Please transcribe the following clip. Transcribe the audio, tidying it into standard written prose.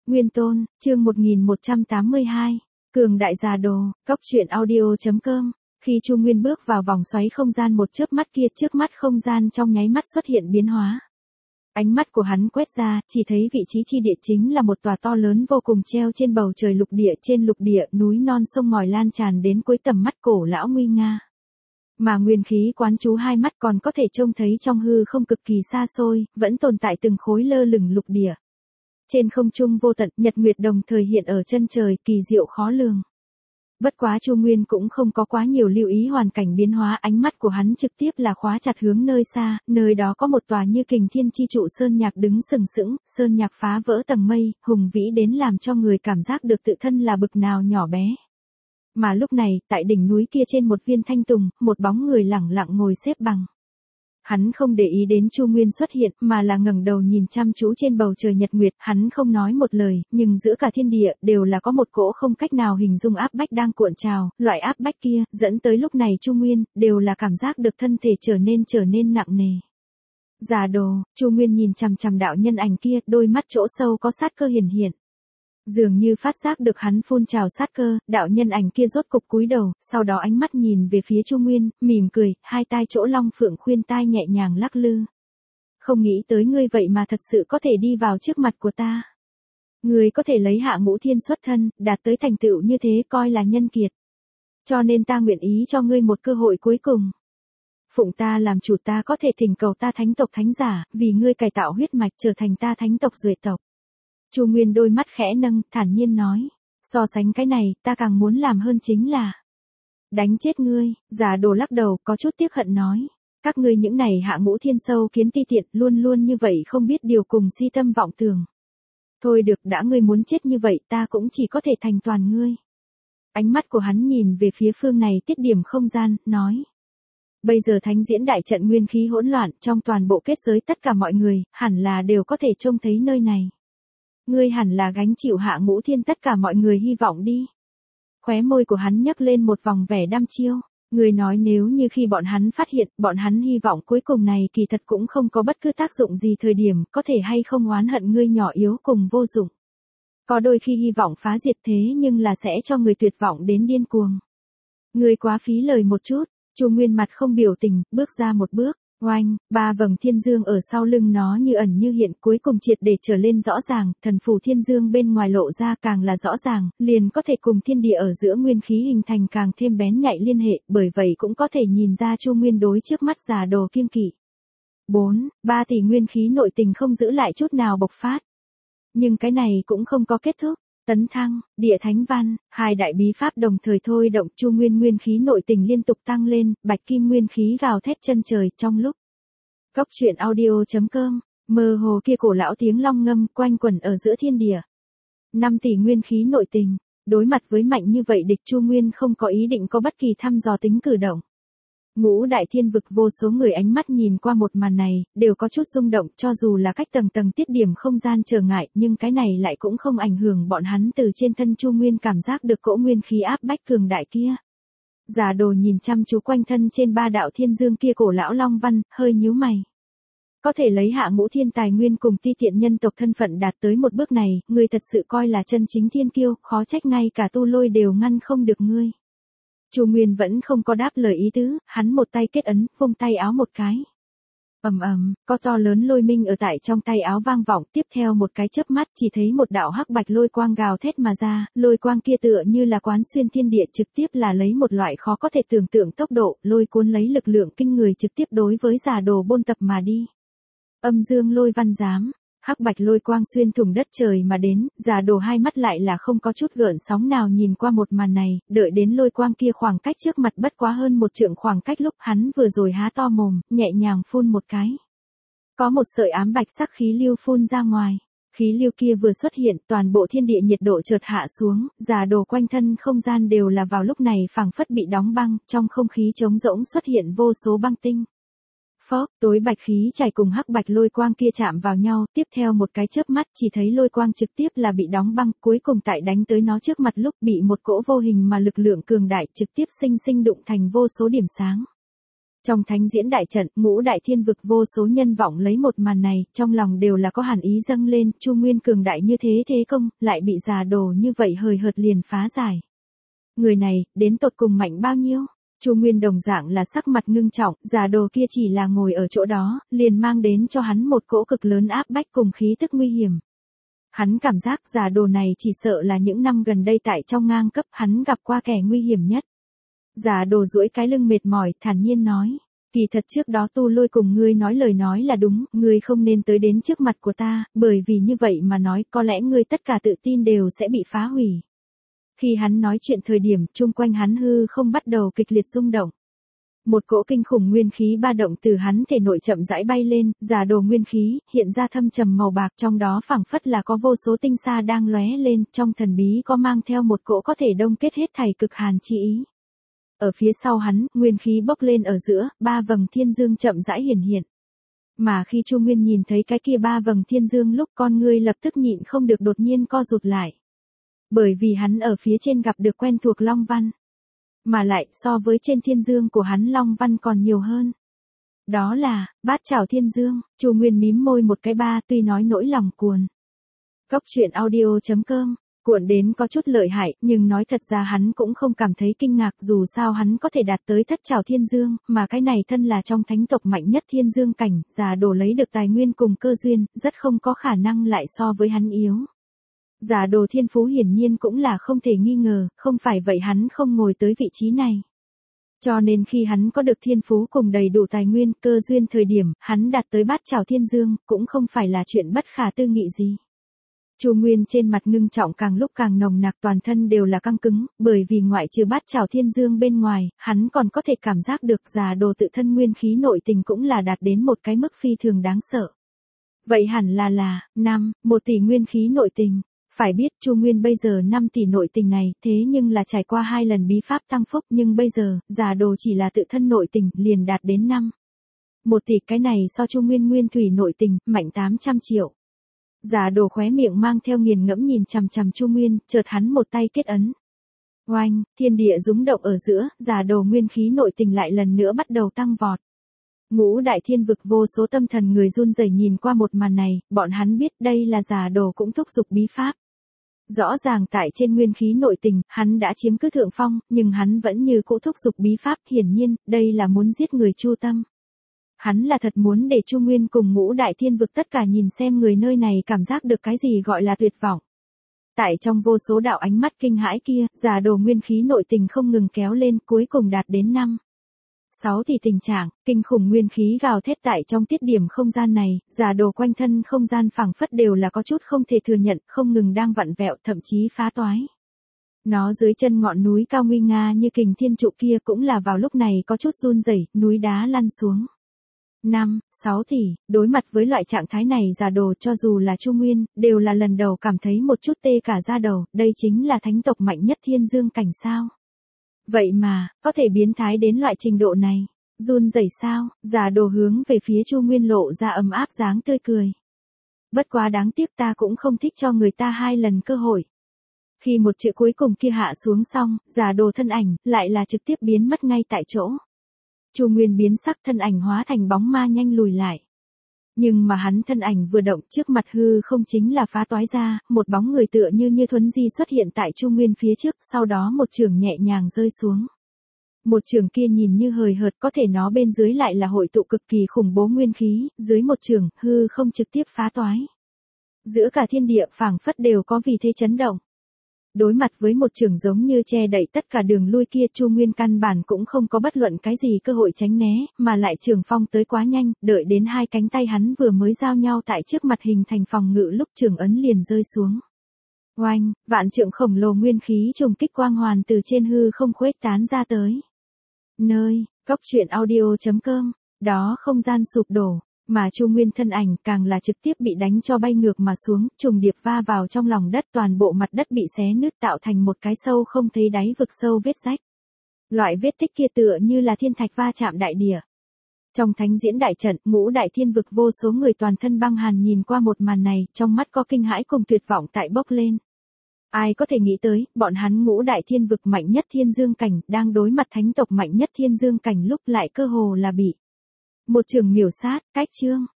Nguyên Tôn, chương 1182, Cường đại già đồ, Cóc truyện audio.com. Khi Chu Nguyên bước vào vòng xoáy không gian một chớp mắt kia, trước mắt không gian trong nháy mắt xuất hiện biến hóa. Ánh mắt của hắn quét ra, chỉ thấy vị trí chi địa chính là một tòa to lớn vô cùng treo trên bầu trời lục địa, trên lục địa núi non sông ngòi lan tràn đến cuối tầm mắt cổ lão nguy nga. Mà nguyên khí quán chú hai mắt còn có thể trông thấy trong hư không cực kỳ xa xôi, vẫn tồn tại từng khối lơ lửng lục địa. Trên không trung vô tận, nhật nguyệt đồng thời hiện ở chân trời, kỳ diệu khó lường. Bất quá Chu Nguyên cũng không có quá nhiều lưu ý hoàn cảnh biến hóa, ánh mắt của hắn trực tiếp là khóa chặt hướng nơi xa, nơi đó có một tòa như kình thiên chi trụ sơn nhạc đứng sừng sững, sơn nhạc phá vỡ tầng mây, hùng vĩ đến làm cho người cảm giác được tự thân là bực nào nhỏ bé. Mà lúc này, tại đỉnh núi kia trên một viên thanh tùng, một bóng người lẳng lặng ngồi xếp bằng. Hắn không để ý đến Chu Nguyên xuất hiện, mà là ngẩng đầu nhìn chăm chú trên bầu trời nhật nguyệt, hắn không nói một lời, nhưng giữa cả thiên địa, đều là có một cỗ không cách nào hình dung áp bách đang cuộn trào, loại áp bách kia, dẫn tới lúc này Chu Nguyên, đều là cảm giác được thân thể trở nên nặng nề. Già đồ, Chu Nguyên nhìn chằm chằm đạo nhân ảnh kia, đôi mắt chỗ sâu có sát cơ hiển hiện. Dường như phát giác được hắn phun trào sát cơ, đạo nhân ảnh kia rốt cục cúi đầu, sau đó ánh mắt nhìn về phía Chu Nguyên, mỉm cười, hai tai chỗ long phượng khuyên tai nhẹ nhàng lắc lư. Không nghĩ tới ngươi vậy mà thật sự có thể đi vào trước mặt của ta. Ngươi có thể lấy Hạ Ngũ Thiên xuất thân, đạt tới thành tựu như thế coi là nhân kiệt. Cho nên ta nguyện ý cho ngươi một cơ hội cuối cùng. Phụng ta làm chủ, ta có thể thỉnh cầu ta thánh tộc thánh giả, vì ngươi cải tạo huyết mạch trở thành ta thánh tộc duệ tộc. Chu Nguyên đôi mắt khẽ nâng, thản nhiên nói, so sánh cái này, ta càng muốn làm hơn chính là đánh chết ngươi. Già đồ lắc đầu, có chút tiếc hận nói, các ngươi những này Hạ Ngũ Thiên sâu kiến ti tiện, luôn luôn như vậy không biết điều cùng si tâm vọng tưởng. Thôi được, đã ngươi muốn chết như vậy, ta cũng chỉ có thể thành toàn ngươi. Ánh mắt của hắn nhìn về phía phương này tiết điểm không gian, nói, bây giờ thánh diễn đại trận nguyên khí hỗn loạn, trong toàn bộ kết giới tất cả mọi người, hẳn là đều có thể trông thấy nơi này. Ngươi hẳn là gánh chịu Hạ Ngũ Thiên tất cả mọi người hy vọng đi. Khóe môi của hắn nhấc lên một vòng vẻ đăm chiêu. Ngươi nói nếu như khi bọn hắn phát hiện, bọn hắn hy vọng cuối cùng này kỳ thật cũng không có bất cứ tác dụng gì, thời điểm, có thể hay không oán hận ngươi nhỏ yếu cùng vô dụng. Có đôi khi hy vọng phá diệt thế nhưng là sẽ cho người tuyệt vọng đến điên cuồng. Ngươi quá phí lời một chút. Chu Nguyên mặt không biểu tình, bước ra một bước. Oanh, ba vầng thiên dương ở sau lưng nó như ẩn như hiện, cuối cùng triệt để trở lên rõ ràng, thần phù thiên dương bên ngoài lộ ra càng là rõ ràng, liền có thể cùng thiên địa ở giữa nguyên khí hình thành càng thêm bén nhạy liên hệ, bởi vậy cũng có thể nhìn ra Chu Nguyên đối trước mắt già đồ kiêng kỵ. 3 tỷ nguyên khí nội tình không giữ lại chút nào bộc phát. Nhưng cái này cũng không có kết thúc. Tấn thăng, địa thánh văn, hai đại bí pháp đồng thời thôi động, Chu Nguyên nguyên khí nội tình liên tục tăng lên, bạch kim nguyên khí gào thét chân trời. Trong lúc Cóc truyện audio.com, mơ hồ kia cổ lão tiếng long ngâm quanh quẩn ở giữa thiên địa. 5 tỷ nguyên khí nội tình, đối mặt với mạnh như vậy địch, Chu Nguyên không có ý định có bất kỳ thăm dò tính cử động. Ngũ đại thiên vực vô số người ánh mắt nhìn qua một màn này, đều có chút rung động, cho dù là cách tầng tiết điểm không gian trở ngại, nhưng cái này lại cũng không ảnh hưởng bọn hắn từ trên thân Chu Nguyên cảm giác được cỗ nguyên khí áp bách cường đại kia. Già đồ nhìn chăm chú quanh thân trên ba đạo thiên dương kia cổ lão long văn, hơi nhíu mày. Có thể lấy Hạ Ngũ Thiên tài nguyên cùng ti tiện nhân tộc thân phận đạt tới một bước này, ngươi thật sự coi là chân chính thiên kiêu, khó trách ngay cả tu lôi đều ngăn không được ngươi. Chu Nguyên vẫn không có đáp lời ý tứ, hắn một tay kết ấn, vung tay áo một cái. Có to lớn lôi minh ở tại trong tay áo vang vọng, tiếp theo một cái chớp mắt chỉ thấy một đạo hắc bạch lôi quang gào thét mà ra, lôi quang kia tựa như là quán xuyên thiên địa, trực tiếp là lấy một loại khó có thể tưởng tượng tốc độ, lôi cuốn lấy lực lượng kinh người trực tiếp đối với già đồ bôn tập mà đi. Âm dương lôi văn giám. Hắc bạch lôi quang xuyên thủng đất trời mà đến, già đồ hai mắt lại là không có chút gợn sóng nào nhìn qua một màn này, đợi đến lôi quang kia khoảng cách trước mặt bất quá hơn một trượng khoảng cách lúc hắn vừa rồi há to mồm, nhẹ nhàng phun một cái. Có một sợi ám bạch sắc khí lưu phun ra ngoài. Khí lưu kia vừa xuất hiện, toàn bộ thiên địa nhiệt độ chợt hạ xuống, già đồ quanh thân không gian đều là vào lúc này phảng phất bị đóng băng, trong không khí trống rỗng xuất hiện vô số băng tinh. Tối bạch khí chảy cùng hắc bạch lôi quang kia chạm vào nhau, tiếp theo một cái chớp mắt chỉ thấy lôi quang trực tiếp là bị đóng băng, cuối cùng tại đánh tới nó trước mặt lúc bị một cỗ vô hình mà lực lượng cường đại trực tiếp sinh đụng thành vô số điểm sáng. Trong thánh diễn đại trận, ngũ đại thiên vực vô số nhân vọng lấy một màn này, trong lòng đều là có hàn ý dâng lên, Chu Nguyên cường đại như thế thế công, lại bị già đồ như vậy hời hợt liền phá giải. Người này, đến tột cùng mạnh bao nhiêu? Chu Nguyên đồng dạng là sắc mặt ngưng trọng, già đồ kia chỉ là ngồi ở chỗ đó, liền mang đến cho hắn một cỗ cực lớn áp bách cùng khí tức nguy hiểm. Hắn cảm giác già đồ này chỉ sợ là những năm gần đây tại trong ngang cấp hắn gặp qua kẻ nguy hiểm nhất. Già đồ duỗi cái lưng mệt mỏi, thản nhiên nói. Kỳ thật trước đó Tu Lôi cùng ngươi nói lời nói là đúng, ngươi không nên tới đến trước mặt của ta, bởi vì như vậy mà nói có lẽ ngươi tất cả tự tin đều sẽ bị phá hủy. Khi hắn nói chuyện thời điểm, chung quanh hắn hư không bắt đầu kịch liệt rung động. Một cỗ kinh khủng nguyên khí ba động từ hắn thể nội chậm rãi bay lên, giả đồ nguyên khí, hiện ra thâm trầm màu bạc, trong đó phảng phất là có vô số tinh sa đang lóe lên, trong thần bí có mang theo một cỗ có thể đông kết hết thảy cực hàn chi ý. Ở phía sau hắn, nguyên khí bốc lên ở giữa, ba vầng thiên dương chậm rãi hiển hiện. Mà khi Chu Nguyên nhìn thấy cái kia ba vầng thiên dương lúc con ngươi lập tức nhịn không được đột nhiên co rụt lại. Bởi vì hắn ở phía trên gặp được quen thuộc Long Văn. Mà lại so với trên thiên dương của hắn Long Văn còn nhiều hơn. Đó là, Bát Chảo Thiên Dương, Chu Nguyên mím môi một cái ba tuy nói nỗi lòng cuồn. Cốc truyện audio.com, cuộn đến có chút lợi hại, nhưng nói thật ra hắn cũng không cảm thấy kinh ngạc dù sao hắn có thể đạt tới Thất Chảo Thiên Dương, mà cái này thân là trong thánh tộc mạnh nhất thiên dương cảnh, già đồ lấy được tài nguyên cùng cơ duyên, rất không có khả năng lại so với hắn yếu. Giả đồ thiên phú hiển nhiên cũng là không thể nghi ngờ, không phải vậy hắn không ngồi tới vị trí này. Cho nên khi hắn có được thiên phú cùng đầy đủ tài nguyên, cơ duyên thời điểm, hắn đạt tới Bát Chảo Thiên Dương, cũng không phải là chuyện bất khả tư nghị gì. Chu Nguyên trên mặt ngưng trọng càng lúc càng nồng nặc, toàn thân đều là căng cứng, bởi vì ngoại trừ Bát Chảo Thiên Dương bên ngoài, hắn còn có thể cảm giác được giả đồ tự thân nguyên khí nội tình cũng là đạt đến một cái mức phi thường đáng sợ. Vậy hẳn là 1 tỷ nguyên khí nội tình. Phải biết Chu Nguyên bây giờ 5 tỷ nội tình này, thế nhưng là trải qua 2 lần bí pháp tăng phúc, nhưng bây giờ, giả đồ chỉ là tự thân nội tình, liền đạt đến 1 tỷ, cái này so Chu Nguyên nguyên thủy nội tình, mạnh 800 triệu. Giả đồ khóe miệng mang theo nghiền ngẫm nhìn chằm chằm Chu Nguyên, chợt hắn một tay kết ấn. Oanh, thiên địa rúng động ở giữa, giả đồ nguyên khí nội tình lại lần nữa bắt đầu tăng vọt. Ngũ đại thiên vực vô số tâm thần người run rẩy nhìn qua một màn này, bọn hắn biết đây là giả đồ cũng thúc giục bí pháp. Rõ ràng tại trên nguyên khí nội tình, hắn đã chiếm cứ thượng phong, nhưng hắn vẫn như cũ thúc giục bí pháp, hiển nhiên, đây là muốn giết người Chu Tâm. Hắn là thật muốn để Chu Nguyên cùng ngũ đại thiên vực tất cả nhìn xem người nơi này cảm giác được cái gì gọi là tuyệt vọng. Tại trong vô số đạo ánh mắt kinh hãi kia, giả đồ nguyên khí nội tình không ngừng kéo lên, cuối cùng đạt đến 6 thì tình trạng, kinh khủng nguyên khí gào thét tại trong tiết điểm không gian này, giả đồ quanh thân không gian phảng phất đều là có chút không thể thừa nhận, không ngừng đang vặn vẹo, thậm chí phá toái. Nó dưới chân ngọn núi cao nguy nga như kình thiên trụ kia cũng là vào lúc này có chút run rẩy, núi đá lăn xuống. 6 tỷ, đối mặt với loại trạng thái này giả đồ cho dù là Chu Nguyên, đều là lần đầu cảm thấy một chút tê cả da đầu, đây chính là thánh tộc mạnh nhất thiên dương cảnh sao. Vậy mà, có thể biến thái đến loại trình độ này, run rẩy sao, giả đồ hướng về phía Chu Nguyên lộ ra ấm áp dáng tươi cười. Bất quá đáng tiếc ta cũng không thích cho người ta 2 lần cơ hội. Khi một chữ cuối cùng kia hạ xuống xong, giả đồ thân ảnh, lại là trực tiếp biến mất ngay tại chỗ. Chu Nguyên biến sắc thân ảnh hóa thành bóng ma nhanh lùi lại. Nhưng mà hắn thân ảnh vừa động trước mặt hư không chính là phá toái ra, một bóng người tựa như thuấn di xuất hiện tại Chu Nguyên phía trước, sau đó một chưởng nhẹ nhàng rơi xuống. Một chưởng kia nhìn như hời hợt có thể nó bên dưới lại là hội tụ cực kỳ khủng bố nguyên khí, dưới một chưởng, hư không trực tiếp phá toái. Giữa cả thiên địa phảng phất đều có vì thế chấn động. Đối mặt với một chưởng giống như che đậy tất cả đường lui kia, Chu Nguyên căn bản cũng không có bất luận cái gì cơ hội tránh né, mà lại chưởng phong tới quá nhanh, đợi đến 2 cánh tay hắn vừa mới giao nhau tại trước mặt hình thành phòng ngự lúc chưởng ấn liền rơi xuống. Oanh, vạn trượng khổng lồ nguyên khí trùng kích quang hoàn từ trên hư không khuếch tán ra tới. Nơi, cốc truyện audio.com, đó không gian sụp đổ. Mà Chu Nguyên thân ảnh càng là trực tiếp bị đánh cho bay ngược mà xuống, trùng điệp va vào trong lòng đất, toàn bộ mặt đất bị xé nứt tạo thành một cái sâu không thấy đáy vực sâu vết rách. Loại vết tích kia tựa như là thiên thạch va chạm đại địa. Trong thánh diễn đại trận, ngũ đại thiên vực vô số người toàn thân băng hàn nhìn qua một màn này, trong mắt có kinh hãi cùng tuyệt vọng tại bốc lên. Ai có thể nghĩ tới, bọn hắn ngũ đại thiên vực mạnh nhất thiên dương cảnh, đang đối mặt thánh tộc mạnh nhất thiên dương cảnh lúc lại cơ hồ là bị một trường miểu sát, cách chương.